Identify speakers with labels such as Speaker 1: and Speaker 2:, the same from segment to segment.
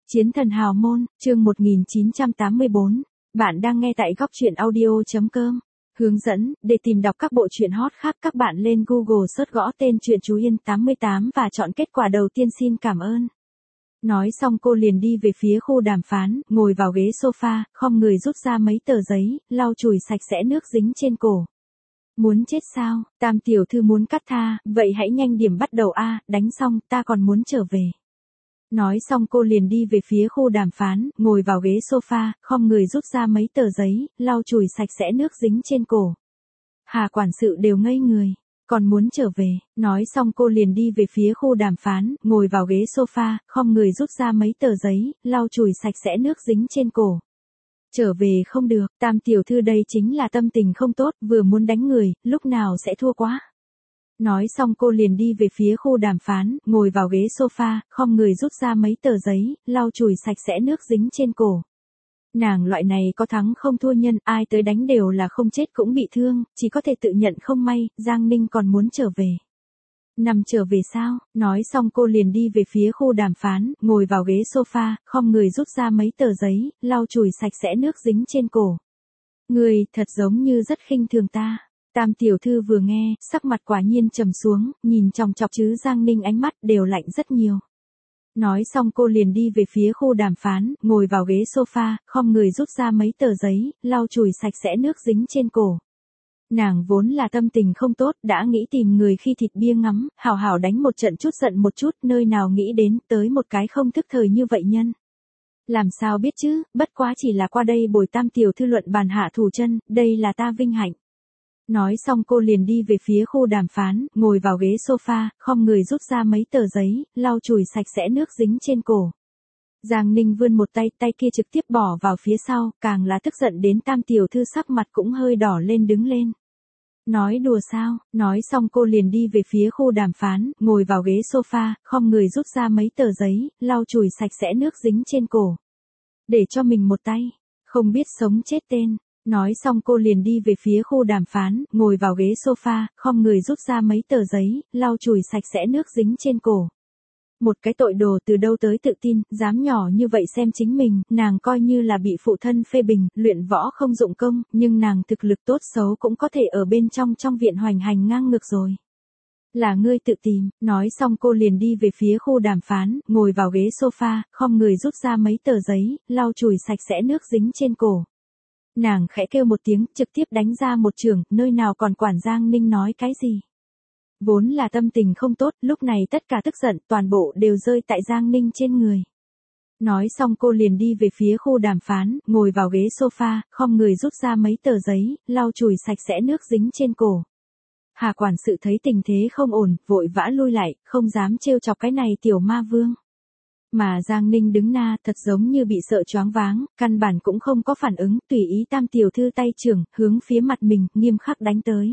Speaker 1: Chiến thần hào môn, chương 1984. Bạn đang nghe tại góc truyện audio.com. Hướng dẫn, để tìm đọc các bộ truyện hot khác các bạn lên Google search gõ tên truyện Chú Yên 88 và chọn kết quả đầu tiên xin cảm ơn. Nói xong cô liền đi về phía khu đàm phán, ngồi vào ghế sofa, khom người rút ra mấy tờ giấy, lau chùi sạch sẽ nước dính trên cổ. Muốn chết sao, Tam tiểu thư muốn cắt tha, vậy hãy nhanh điểm bắt đầu a, đánh xong, ta còn muốn trở về. Nói xong cô liền đi về phía khu đàm phán, ngồi vào ghế sofa, khom người rút ra mấy tờ giấy, lau chùi sạch sẽ nước dính trên cổ. Hà quản sự đều ngây người, còn muốn trở về, nói xong cô liền đi về phía khu đàm phán, ngồi vào ghế sofa, khom người rút ra mấy tờ giấy, lau chùi sạch sẽ nước dính trên cổ. Trở về không được, Tam tiểu thư đây chính là tâm tình không tốt, vừa muốn đánh người, lúc nào sẽ thua quá. Nói xong cô liền đi về phía khu đàm phán, ngồi vào ghế sofa, khom người rút ra mấy tờ giấy, lau chùi sạch sẽ nước dính trên cổ. Nàng loại này có thắng không thua nhân, ai tới đánh đều là không chết cũng bị thương, chỉ có thể tự nhận không may, Giang Ninh còn muốn trở về. Nằm trở về sao, nói xong cô liền đi về phía khu đàm phán, ngồi vào ghế sofa, khom người rút ra mấy tờ giấy, lau chùi sạch sẽ nước dính trên cổ. Người, thật giống như rất khinh thường ta. Tam tiểu thư vừa nghe, sắc mặt quả nhiên trầm xuống, nhìn chòng chọc chứ Giang Ninh ánh mắt đều lạnh rất nhiều. Nói xong cô liền đi về phía khu đàm phán, ngồi vào ghế sofa, khom người rút ra mấy tờ giấy, lau chùi sạch sẽ nước dính trên cổ. Nàng vốn là tâm tình không tốt, đã nghĩ tìm người khi thịt bia ngắm, hào hào đánh một trận chút giận một chút, nơi nào nghĩ đến tới một cái không thức thời như vậy nhân. Làm sao biết chứ, bất quá chỉ là qua đây bồi Tam tiểu thư luận bàn hạ thủ chân, đây là ta vinh hạnh. Nói xong cô liền đi về phía khu đàm phán, ngồi vào ghế sofa, khom người rút ra mấy tờ giấy, lau chùi sạch sẽ nước dính trên cổ. Giang Ninh vươn một tay, tay kia trực tiếp bỏ vào phía sau, càng là tức giận đến Tam tiểu thư sắc mặt cũng hơi đỏ lên đứng lên. Nói đùa sao, nói xong cô liền đi về phía khu đàm phán, ngồi vào ghế sofa, khom người rút ra mấy tờ giấy, lau chùi sạch sẽ nước dính trên cổ. Để cho mình một tay, không biết sống chết tên. Nói xong cô liền đi về phía khu đàm phán, ngồi vào ghế sofa, khom người rút ra mấy tờ giấy, lau chùi sạch sẽ nước dính trên cổ. Một cái tội đồ từ đâu tới tự tin, dám nhỏ như vậy xem chính mình, nàng coi như là bị phụ thân phê bình, luyện võ không dụng công, nhưng nàng thực lực tốt xấu cũng có thể ở bên trong viện hoành hành ngang ngược rồi. Là ngươi tự tìm, nói xong cô liền đi về phía khu đàm phán, ngồi vào ghế sofa, khom người rút ra mấy tờ giấy, lau chùi sạch sẽ nước dính trên cổ. Nàng khẽ kêu một tiếng, trực tiếp đánh ra một chưởng, nơi nào còn quản Giang Ninh nói cái gì. Vốn là tâm tình không tốt, lúc này tất cả tức giận, toàn bộ đều rơi tại Giang Ninh trên người. Nói xong cô liền đi về phía khu đàm phán, ngồi vào ghế sofa, khom người rút ra mấy tờ giấy, lau chùi sạch sẽ nước dính trên cổ. Hà quản sự thấy tình thế không ổn, vội vã lui lại, không dám trêu chọc cái này tiểu ma vương. Mà Giang Ninh đứng na thật giống như bị sợ choáng váng, căn bản cũng không có phản ứng, tùy ý Tam tiểu thư tay trưởng, hướng phía mặt mình, nghiêm khắc đánh tới.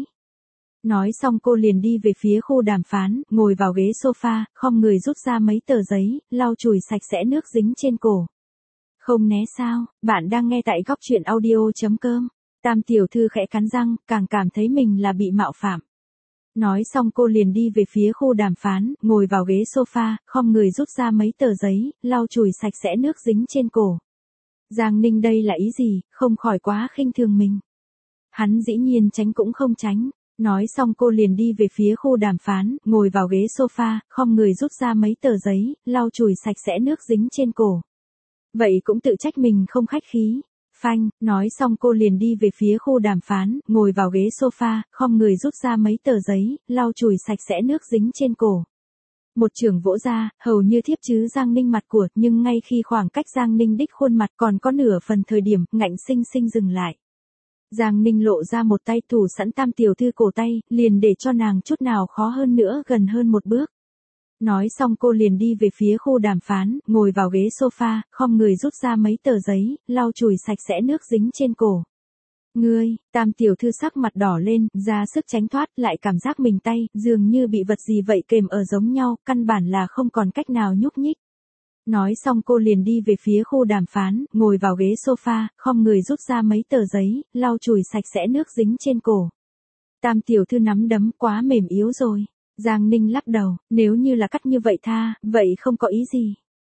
Speaker 1: Nói xong cô liền đi về phía khu đàm phán, ngồi vào ghế sofa, khom người rút ra mấy tờ giấy, lau chùi sạch sẽ nước dính trên cổ. Không né sao, bạn đang nghe tại góc truyện audio.com. Tam tiểu thư khẽ cắn răng, càng cảm thấy mình là bị mạo phạm. Nói xong cô liền đi về phía khu đàm phán, ngồi vào ghế sofa, khom người rút ra mấy tờ giấy, lau chùi sạch sẽ nước dính trên cổ. Giang Ninh đây là ý gì, không khỏi quá khinh thường mình. Hắn dĩ nhiên tránh cũng không tránh. Nói xong cô liền đi về phía khu đàm phán, ngồi vào ghế sofa, khom người rút ra mấy tờ giấy, lau chùi sạch sẽ nước dính trên cổ. Vậy cũng tự trách mình không khách khí. Phanh, nói xong cô liền đi về phía khu đàm phán, ngồi vào ghế sofa, khom người rút ra mấy tờ giấy, lau chùi sạch sẽ nước dính trên cổ. Một chưởng vỗ ra, hầu như thiếp chứ Giang Ninh mặt của, nhưng ngay khi khoảng cách Giang Ninh đích khuôn mặt còn có nửa phần thời điểm, ngạnh sinh sinh dừng lại. Giang Ninh lộ ra một tay thủ sẵn Tam tiểu thư cổ tay, liền để cho nàng chút nào khó hơn nữa gần hơn một bước. Nói xong cô liền đi về phía khu đàm phán, ngồi vào ghế sofa, khom người rút ra mấy tờ giấy, lau chùi sạch sẽ nước dính trên cổ. Ngươi, Tam tiểu thư sắc mặt đỏ lên, ra sức tránh thoát, lại cảm giác mình tay, dường như bị vật gì vậy kềm ở giống nhau, căn bản là không còn cách nào nhúc nhích. Nói xong cô liền đi về phía khu đàm phán, ngồi vào ghế sofa, khom người rút ra mấy tờ giấy, lau chùi sạch sẽ nước dính trên cổ. Tam tiểu thư nắm đấm quá mềm yếu rồi. Giang Ninh lắc đầu, nếu như là cắt như vậy tha, vậy không có ý gì.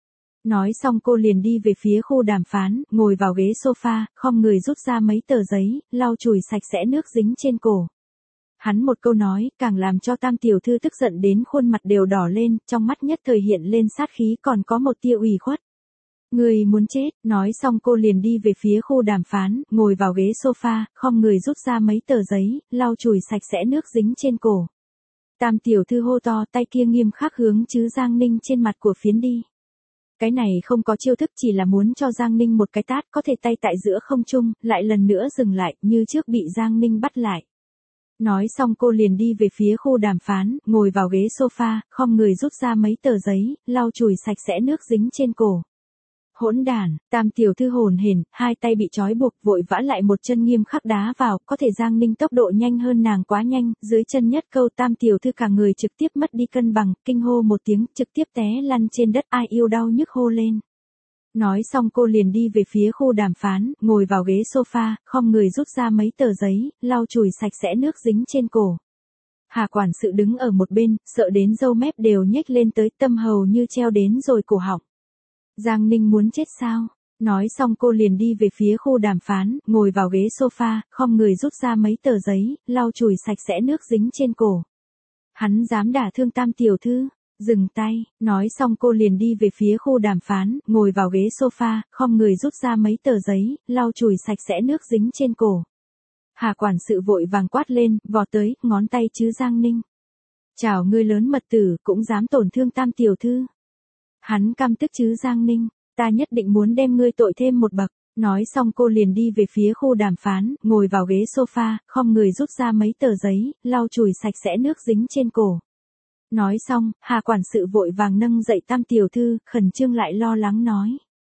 Speaker 1: Nói xong cô liền đi về phía khu đàm phán, ngồi vào ghế sofa, khom người rút ra mấy tờ giấy, lau chùi sạch sẽ nước dính trên cổ. Hắn một câu nói, càng làm cho Tam tiểu thư tức giận đến khuôn mặt đều đỏ lên, trong mắt nhất thời hiện lên sát khí còn có một tia ủy khuất. Người muốn chết, nói xong cô liền đi về phía khu đàm phán, ngồi vào ghế sofa, khom người rút ra mấy tờ giấy, lau chùi sạch sẽ nước dính trên cổ. Tam tiểu thư hô to, tay kia nghiêm khắc hướng chứ Giang Ninh trên mặt của phiến đi. Cái này không có chiêu thức, chỉ là muốn cho Giang Ninh một cái tát, có thể tay tại giữa không trung, lại lần nữa dừng lại, như trước bị Giang Ninh bắt lại. Nói xong cô liền đi về phía khu đàm phán, ngồi vào ghế sofa, khom người rút ra mấy tờ giấy, lau chùi sạch sẽ nước dính trên cổ. Hỗn đản, Tam tiểu thư hồn hển, hai tay bị trói buộc, vội vã lại một chân nghiêm khắc đá vào, có thể Giang Ninh tốc độ nhanh hơn nàng quá nhanh, dưới chân nhất câu Tam tiểu thư cả người trực tiếp mất đi cân bằng, kinh hô một tiếng, trực tiếp té lăn trên đất, ai yêu đau nhức hô lên. Nói xong cô liền đi về phía khu đàm phán, ngồi vào ghế sofa, khom người rút ra mấy tờ giấy, lau chùi sạch sẽ nước dính trên cổ. Hà quản sự đứng ở một bên, sợ đến râu mép đều nhếch lên tới, tâm hầu như treo đến rồi cổ họng. Giang Ninh muốn chết sao? Nói xong cô liền đi về phía khu đàm phán, ngồi vào ghế sofa, khom người rút ra mấy tờ giấy, lau chùi sạch sẽ nước dính trên cổ. Hắn dám đả thương Tam tiểu thư, dừng tay, nói xong cô liền đi về phía khu đàm phán, ngồi vào ghế sofa, khom người rút ra mấy tờ giấy, lau chùi sạch sẽ nước dính trên cổ. Hà quản sự vội vàng quát lên, vọt tới, ngón tay chứ Giang Ninh. Chào ngươi lớn mật tử, cũng dám tổn thương Tam tiểu thư. Hắn căm tức chứ Giang Ninh, ta nhất định muốn đem ngươi tội thêm một bậc. Nói xong cô liền đi về phía khu đàm phán, ngồi vào ghế sofa, khom người rút ra mấy tờ giấy, lau chùi sạch sẽ nước dính trên cổ. Nói xong, Hà quản sự vội vàng nâng dậy Tam tiểu thư, khẩn trương lại lo lắng nói.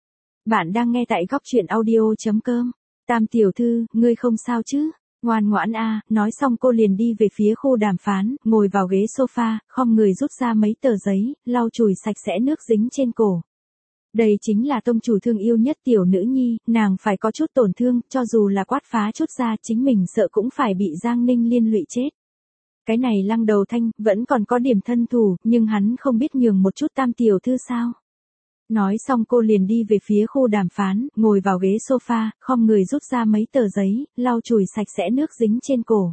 Speaker 1: Bạn đang nghe tại góc truyện audio.com. Tam tiểu thư, ngươi không sao chứ? Ngoan ngoãn a, nói xong cô liền đi về phía khu đàm phán, ngồi vào ghế sofa, khom người rút ra mấy tờ giấy, lau chùi sạch sẽ nước dính trên cổ. Đây chính là tông chủ thương yêu nhất tiểu nữ nhi, nàng phải có chút tổn thương, cho dù là quát phá chút ra chính mình sợ cũng phải bị Giang Ninh liên lụy chết. Cái này Lăng Đầu Thanh, vẫn còn có điểm thân thủ, nhưng hắn không biết nhường một chút Tam tiểu thư sao. Nói xong cô liền đi về phía khu đàm phán, ngồi vào ghế sofa, khom người rút ra mấy tờ giấy, lau chùi sạch sẽ nước dính trên cổ.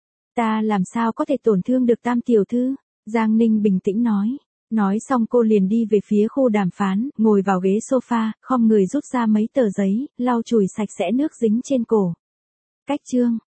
Speaker 1: Ta làm sao có thể tổn thương được Tam tiểu thư? Giang Ninh bình tĩnh nói. Nói xong cô liền đi về phía khu đàm phán, ngồi vào ghế sofa, khom người rút ra mấy tờ giấy, lau chùi sạch sẽ nước dính trên cổ. Cách chương